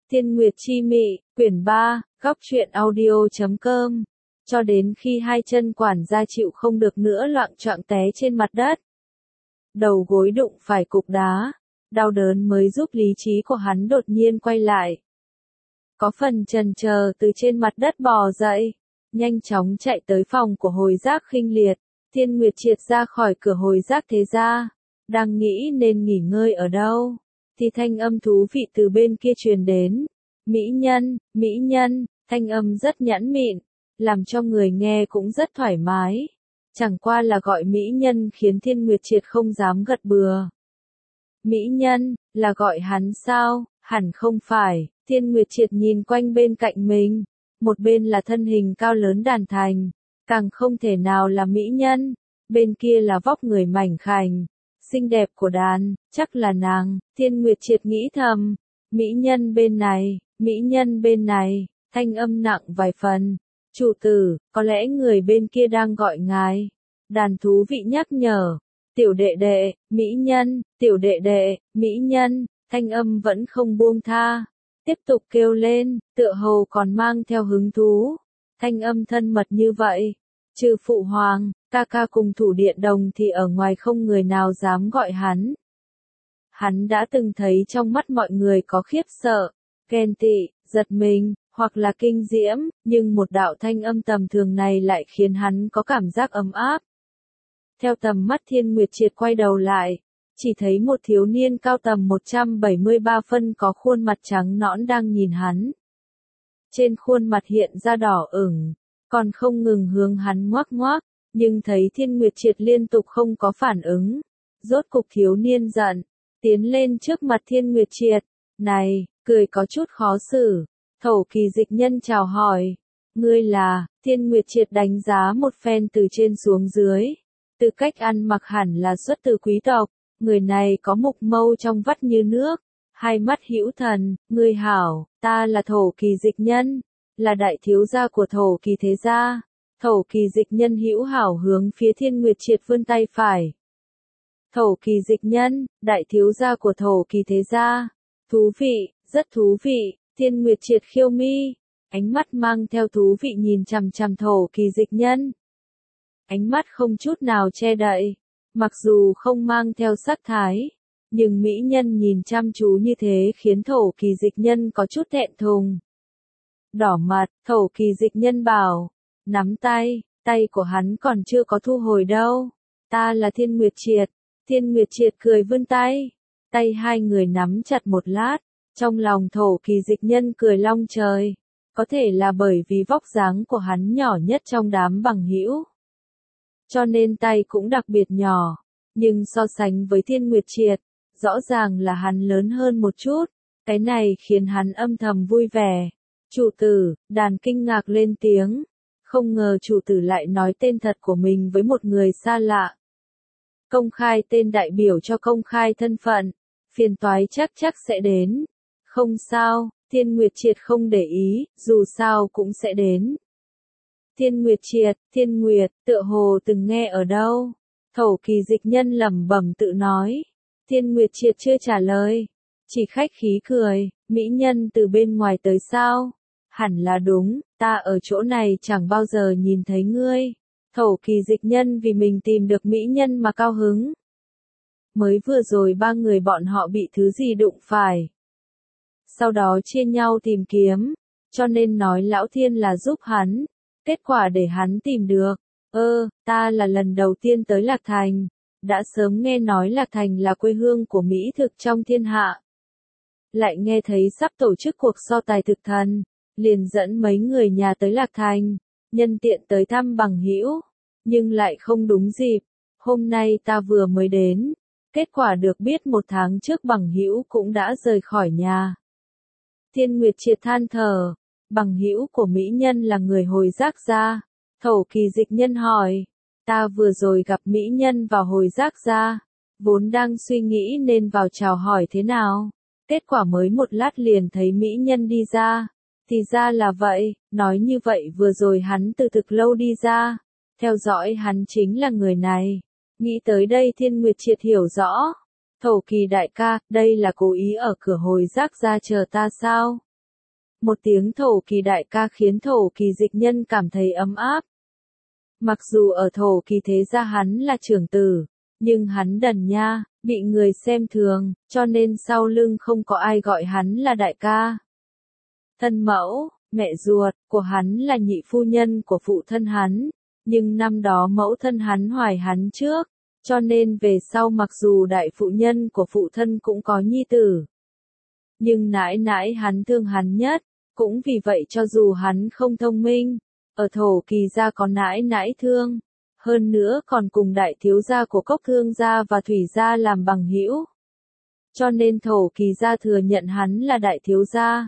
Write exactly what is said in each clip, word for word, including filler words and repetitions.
Thiên Nguyệt Chi Mị, quyển ba, góc truyện audio chấm com. Cho đến khi hai chân quản gia chịu không được nữa loạng choạng té trên mặt đất. Đầu gối đụng phải cục đá, đau đớn mới giúp lý trí của hắn đột nhiên quay lại. Có phần chần chờ từ trên mặt đất bò dậy, nhanh chóng chạy tới phòng của hồi giác khinh liệt. Thiên Nguyệt triệt ra khỏi cửa hồi giác thế gia, đang nghĩ nên nghỉ ngơi ở đâu, thì thanh âm thú vị từ bên kia truyền đến. Mỹ nhân, mỹ nhân, thanh âm rất nhẵn mịn, làm cho người nghe cũng rất thoải mái. Chẳng qua là gọi mỹ nhân khiến Thiên Nguyệt triệt không dám gật bừa. Mỹ nhân, là gọi hắn sao? Hẳn không phải. Thiên Nguyệt triệt nhìn quanh bên cạnh mình, một bên là thân hình cao lớn Đàn Thành, càng không thể nào là mỹ nhân, bên kia là vóc người mảnh khảnh, xinh đẹp của Đàn, chắc là nàng. Thiên Nguyệt triệt nghĩ thầm, mỹ nhân bên này, mỹ nhân bên này, thanh âm nặng vài phần. Chủ tử, có lẽ người bên kia đang gọi ngài. Đàn thú vị nhắc nhở, tiểu đệ đệ, mỹ nhân, tiểu đệ đệ, mỹ nhân, thanh âm vẫn không buông tha. Tiếp tục kêu lên, tựa hồ còn mang theo hứng thú. Thanh âm thân mật như vậy, trừ phụ hoàng, ca ca cùng thủ điện đồng thì ở ngoài không người nào dám gọi hắn. Hắn đã từng thấy trong mắt mọi người có khiếp sợ, ghen tị, giật mình, hoặc là kinh diễm, nhưng một đạo thanh âm tầm thường này lại khiến hắn có cảm giác ấm áp. Theo tầm mắt Thiên Nguyệt triệt quay đầu lại, chỉ thấy một thiếu niên cao tầm một trăm bảy mươi ba phân có khuôn mặt trắng nõn đang nhìn hắn. Trên khuôn mặt hiện ra đỏ ửng, còn không ngừng hướng hắn ngoác ngoác, nhưng thấy Thiên Nguyệt triệt liên tục không có phản ứng. Rốt cục thiếu niên giận, tiến lên trước mặt Thiên Nguyệt triệt, này, cười có chút khó xử. Thổ Kỳ dịch nhân chào hỏi, ngươi là? Thiên Nguyệt triệt đánh giá một phen từ trên xuống dưới, từ cách ăn mặc hẳn là xuất từ quý tộc, người này có mục mâu trong vắt như nước, hai mắt hữu thần. Ngươi hảo, ta là Thổ Kỳ dịch nhân, là đại thiếu gia của Thổ Kỳ thế gia. Thổ Kỳ dịch nhân hữu hảo hướng phía Thiên Nguyệt triệt vươn tay phải. Thổ Kỳ dịch nhân, đại thiếu gia của Thổ Kỳ thế gia, thú vị, rất thú vị. Thiên Nguyệt triệt khiêu mi, ánh mắt mang theo thú vị nhìn chằm chằm Thổ Kỳ dịch nhân. Ánh mắt không chút nào che đậy, mặc dù không mang theo sát thái, nhưng mỹ nhân nhìn chăm chú như thế khiến Thổ Kỳ dịch nhân có chút thẹn thùng. Đỏ mặt, Thổ Kỳ dịch nhân bảo, nắm tay, tay của hắn còn chưa có thu hồi đâu. Ta là Thiên Nguyệt triệt. Thiên Nguyệt triệt cười vươn tay, tay hai người nắm chặt một lát. Trong lòng Thổ Kỳ dịch nhân cười long trời, có thể là bởi vì vóc dáng của hắn nhỏ nhất trong đám bằng hữu, cho nên tay cũng đặc biệt nhỏ, nhưng so sánh với Thiên Nguyệt triệt, rõ ràng là hắn lớn hơn một chút, cái này khiến hắn âm thầm vui vẻ. Chủ tử, Đàn kinh ngạc lên tiếng, không ngờ chủ tử lại nói tên thật của mình với một người xa lạ. Công khai tên đại biểu cho công khai thân phận, phiền toái chắc chắc sẽ đến. Không sao, Thiên Nguyệt triệt không để ý, dù sao cũng sẽ đến. Thiên Nguyệt triệt, Thiên Nguyệt, tựa hồ từng nghe ở đâu? Thổ Kỳ dịch nhân lẩm bẩm tự nói. Thiên Nguyệt triệt chưa trả lời, chỉ khách khí cười, mỹ nhân từ bên ngoài tới sao? Hẳn là đúng, ta ở chỗ này chẳng bao giờ nhìn thấy ngươi. Thổ Kỳ dịch nhân vì mình tìm được mỹ nhân mà cao hứng. Mới vừa rồi ba người bọn họ bị thứ gì đụng phải. Sau đó chia nhau tìm kiếm, cho nên nói Lão Thiên là giúp hắn, kết quả để hắn tìm được. Ơ, ta là lần đầu tiên tới Lạc Thành, đã sớm nghe nói Lạc Thành là quê hương của mỹ thực trong thiên hạ. Lại nghe thấy sắp tổ chức cuộc so tài thực thần, liền dẫn mấy người nhà tới Lạc Thành, nhân tiện tới thăm bằng hữu, nhưng lại không đúng dịp. Hôm nay ta vừa mới đến, kết quả được biết một tháng trước bằng hữu cũng đã rời khỏi nhà. Thiên Nguyệt triệt than thở, bằng hữu của mỹ nhân là người hồi giác gia. Thổ Kỳ dịch nhân hỏi, ta vừa rồi gặp mỹ nhân vào hồi giác gia, vốn đang suy nghĩ nên vào chào hỏi thế nào, kết quả mới một lát liền thấy mỹ nhân đi ra, thì ra là vậy. Nói như vậy vừa rồi hắn từ thực lâu đi ra, theo dõi hắn chính là người này. Nghĩ tới đây Thiên Nguyệt triệt hiểu rõ. Thổ Kỳ đại ca, đây là cố ý ở cửa hồi giác gia chờ ta sao? Một tiếng Thổ Kỳ đại ca khiến Thổ Kỳ Dịch Nhân cảm thấy ấm áp. Mặc dù ở Thổ Kỳ thế gia hắn là trưởng tử, nhưng hắn đần nha, bị người xem thường, cho nên sau lưng không có ai gọi hắn là đại ca. Thân mẫu, mẹ ruột của hắn là nhị phu nhân của phụ thân hắn, nhưng năm đó mẫu thân hắn hoài hắn trước, cho nên về sau mặc dù đại phụ nhân của phụ thân cũng có nhi tử. Nhưng nãi nãi hắn thương hắn nhất, cũng vì vậy cho dù hắn không thông minh, ở Thổ Kỳ gia có nãi nãi thương, hơn nữa còn cùng đại thiếu gia của Cốc Thương gia và Thủy gia làm bằng hữu. Cho nên Thổ Kỳ gia thừa nhận hắn là đại thiếu gia.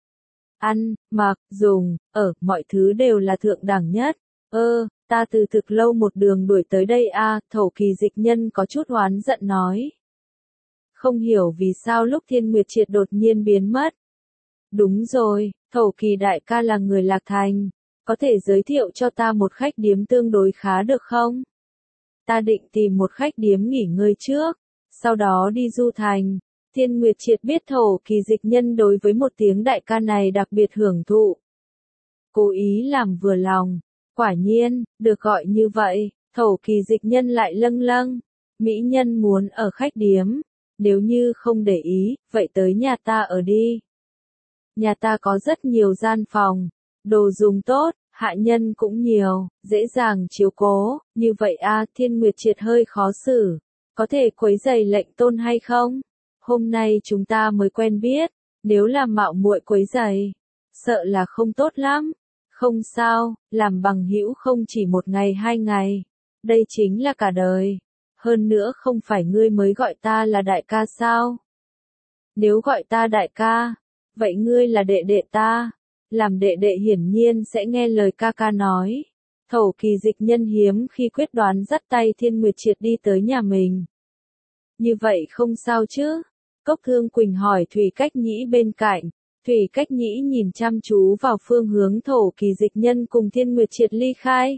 Ăn, mặc, dùng, ở, mọi thứ đều là thượng đẳng nhất. Ơ, ta từ thực lâu một đường đuổi tới đây a, à, Thổ Kỳ Dịch Nhân có chút oán giận nói. Không hiểu vì sao lúc Thiên Nguyệt Triệt đột nhiên biến mất. Đúng rồi, Thổ Kỳ đại ca là người Lạc Thành, có thể giới thiệu cho ta một khách điếm tương đối khá được không? Ta định tìm một khách điếm nghỉ ngơi trước, sau đó đi du thành. Thiên Nguyệt Triệt biết Thổ Kỳ Dịch Nhân đối với một tiếng đại ca này đặc biệt hưởng thụ. Cố ý làm vừa lòng, quả nhiên, được gọi như vậy, Thổ Kỳ Dịch Nhân lại lâng lâng. Mỹ nhân muốn ở khách điếm, nếu như không để ý, vậy tới nhà ta ở đi. Nhà ta có rất nhiều gian phòng, đồ dùng tốt, hạ nhân cũng nhiều, dễ dàng chiếu cố, như vậy a, Thiên Nguyệt Triệt hơi khó xử, có thể quấy rầy lệnh tôn hay không? Hôm nay chúng ta mới quen biết, nếu làm mạo muội quấy rầy, sợ là không tốt lắm. Không sao, làm bằng hữu không chỉ một ngày hai ngày, đây chính là cả đời. Hơn nữa không phải ngươi mới gọi ta là đại ca sao? Nếu gọi ta đại ca, vậy ngươi là đệ đệ ta. Làm đệ đệ hiển nhiên sẽ nghe lời ca ca nói. Thổ Kỳ Dịch Nhân hiếm khi quyết đoán dắt tay Thiên Nguyệt Triệt đi tới nhà mình. Như vậy không sao chứ? Cốc Thương Quỳnh hỏi Thủy Cách Nhĩ bên cạnh. Thủy Cách Nhĩ nhìn chăm chú vào phương hướng Thổ Kỳ Dịch Nhân cùng Thiên Nguyệt Triệt ly khai.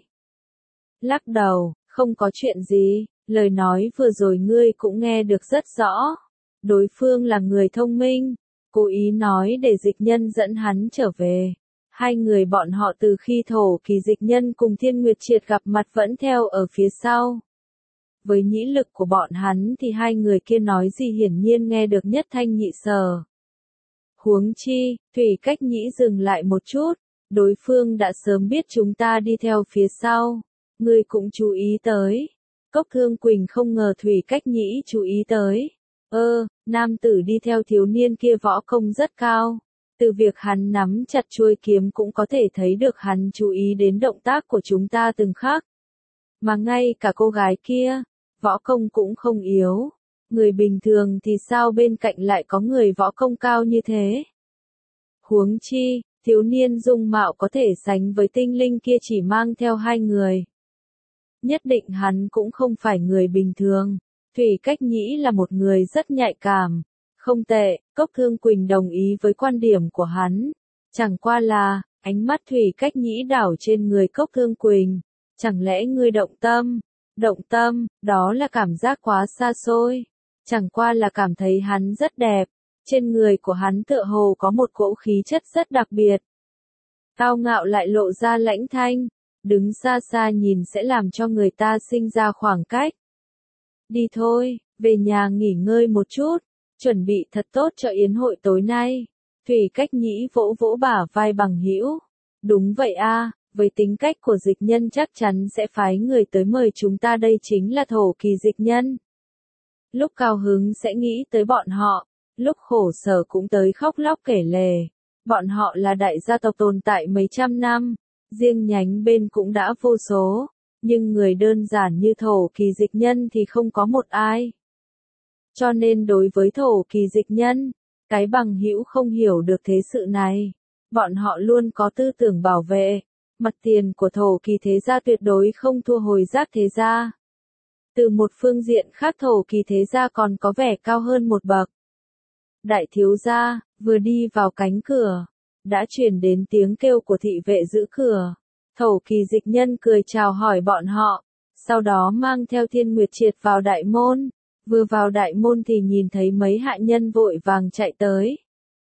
Lắc đầu, không có chuyện gì, lời nói vừa rồi ngươi cũng nghe được rất rõ. Đối phương là người thông minh, cố ý nói để Dịch Nhân dẫn hắn trở về. Hai người bọn họ từ khi Thổ Kỳ Dịch Nhân cùng Thiên Nguyệt Triệt gặp mặt vẫn theo ở phía sau. Với nhĩ lực của bọn hắn thì hai người kia nói gì hiển nhiên nghe được nhất thanh nhị sở. Huống chi, Thủy Cách Nhĩ dừng lại một chút, đối phương đã sớm biết chúng ta đi theo phía sau, ngươi cũng chú ý tới. Cốc Thương Quỳnh không ngờ Thủy Cách Nhĩ chú ý tới. Ơ, nam tử đi theo thiếu niên kia võ công rất cao, từ việc hắn nắm chặt chuôi kiếm cũng có thể thấy được hắn chú ý đến động tác của chúng ta từng khắc. Mà ngay cả cô gái kia, võ công cũng không yếu. Người bình thường thì sao bên cạnh lại có người võ công cao như thế? Huống chi, thiếu niên dung mạo có thể sánh với tinh linh kia chỉ mang theo hai người. Nhất định hắn cũng không phải người bình thường. Thủy Cách Nhĩ là một người rất nhạy cảm. Không tệ, Cốc Thương Quỳnh đồng ý với quan điểm của hắn. Chẳng qua là, ánh mắt Thủy Cách Nhĩ đảo trên người Cốc Thương Quỳnh. Chẳng lẽ ngươi động tâm? Động tâm, đó là cảm giác quá xa xôi. Chẳng qua là cảm thấy hắn rất đẹp. Trên người của hắn tựa hồ có một cỗ khí chất rất đặc biệt. Cao ngạo lại lộ ra lãnh thanh. Đứng xa xa nhìn sẽ làm cho người ta sinh ra khoảng cách. Đi thôi, về nhà nghỉ ngơi một chút. Chuẩn bị thật tốt cho yến hội tối nay. Thủy Cách Nhĩ vỗ vỗ bả vai bằng hữu. Đúng vậy a, với tính cách của Dịch Nhân chắc chắn sẽ phái người tới mời chúng ta, đây chính là Thổ Kỳ Dịch Nhân. Lúc cao hứng sẽ nghĩ tới bọn họ, lúc khổ sở cũng tới khóc lóc kể lể. Bọn họ là đại gia tộc tồn tại mấy trăm năm, riêng nhánh bên cũng đã vô số, nhưng người đơn giản như Thổ Kỳ Dịch Nhân thì không có một ai. Cho nên đối với Thổ Kỳ Dịch Nhân, cái bằng hữu không hiểu được thế sự này, bọn họ luôn có tư tưởng bảo vệ. Mặt tiền của Thổ Kỳ thế gia tuyệt đối không thua Hồi Giác thế gia. Từ một phương diện khác Thổ Kỳ thế gia còn có vẻ cao hơn một bậc. Đại thiếu gia, vừa đi vào cánh cửa, đã truyền đến tiếng kêu của thị vệ giữ cửa. Thổ Kỳ Dịch Nhân cười chào hỏi bọn họ, sau đó mang theo Thiên Nguyệt Triệt vào đại môn. Vừa vào đại môn thì nhìn thấy mấy hạ nhân vội vàng chạy tới.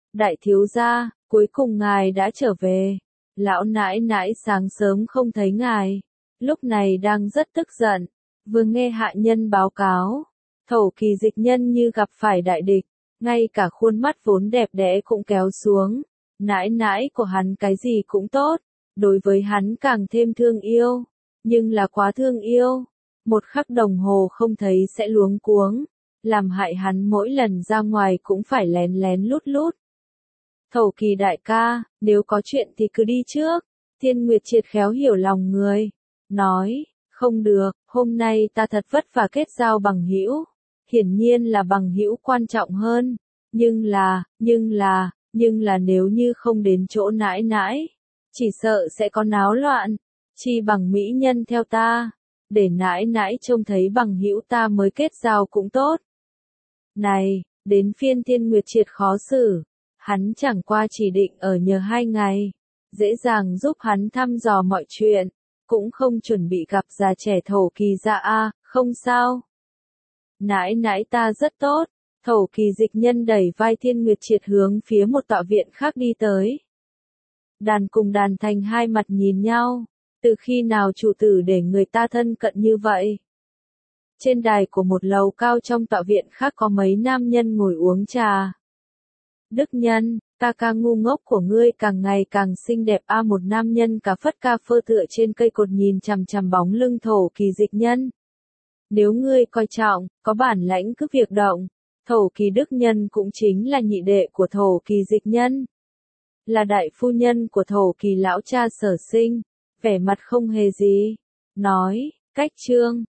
Đại thiếu gia, cuối cùng ngài đã trở về. Lão nãi nãi sáng sớm không thấy ngài, lúc này đang rất tức giận, vừa nghe hạ nhân báo cáo. Thổ Kỳ Dịch Nhân như gặp phải đại địch, ngay cả khuôn mắt vốn đẹp đẽ cũng kéo xuống. Nãi nãi của hắn cái gì cũng tốt, đối với hắn càng thêm thương yêu, nhưng là quá thương yêu. Một khắc đồng hồ không thấy sẽ luống cuống, làm hại hắn mỗi lần ra ngoài cũng phải lén lén lút lút. Thổ Kỳ đại ca, nếu có chuyện thì cứ đi trước. Thiên Nguyệt Triệt khéo hiểu lòng người, nói, không được, hôm nay ta thật vất vả kết giao bằng hữu, hiển nhiên là bằng hữu quan trọng hơn, nhưng là, nhưng là, nhưng là nếu như không đến chỗ nãi nãi, chỉ sợ sẽ có náo loạn, chi bằng mỹ nhân theo ta, để nãi nãi trông thấy bằng hữu ta mới kết giao cũng tốt. Này, đến phiên Thiên Nguyệt Triệt khó xử, hắn chẳng qua chỉ định ở nhờ hai ngày, dễ dàng giúp hắn thăm dò mọi chuyện, cũng không chuẩn bị gặp già trẻ Thổ Kỳ gia a, không sao. Nãi nãi ta rất tốt. Thổ Kỳ Dịch Nhân đẩy vai Thiên Nguyệt Triệt hướng phía một tọa viện khác đi tới. Đàn cùng Đàn Thành hai mặt nhìn nhau, từ khi nào chủ tử để người ta thân cận như vậy? Trên đài của một lầu cao trong tọa viện khác có mấy nam nhân ngồi uống trà. Đức Nhân, ca ca ngu ngốc của ngươi càng ngày càng xinh đẹp a, một nam nhân cả phất ca phơ tựa trên cây cột nhìn chằm chằm bóng lưng Thổ Kỳ Dịch Nhân. Nếu ngươi coi trọng, có bản lãnh cứ việc động. Thổ Kỳ Đức Nhân cũng chính là nhị đệ của Thổ Kỳ Dịch Nhân, là đại phu nhân của Thổ Kỳ lão cha sở sinh, vẻ mặt không hề gì, nói, cách trương,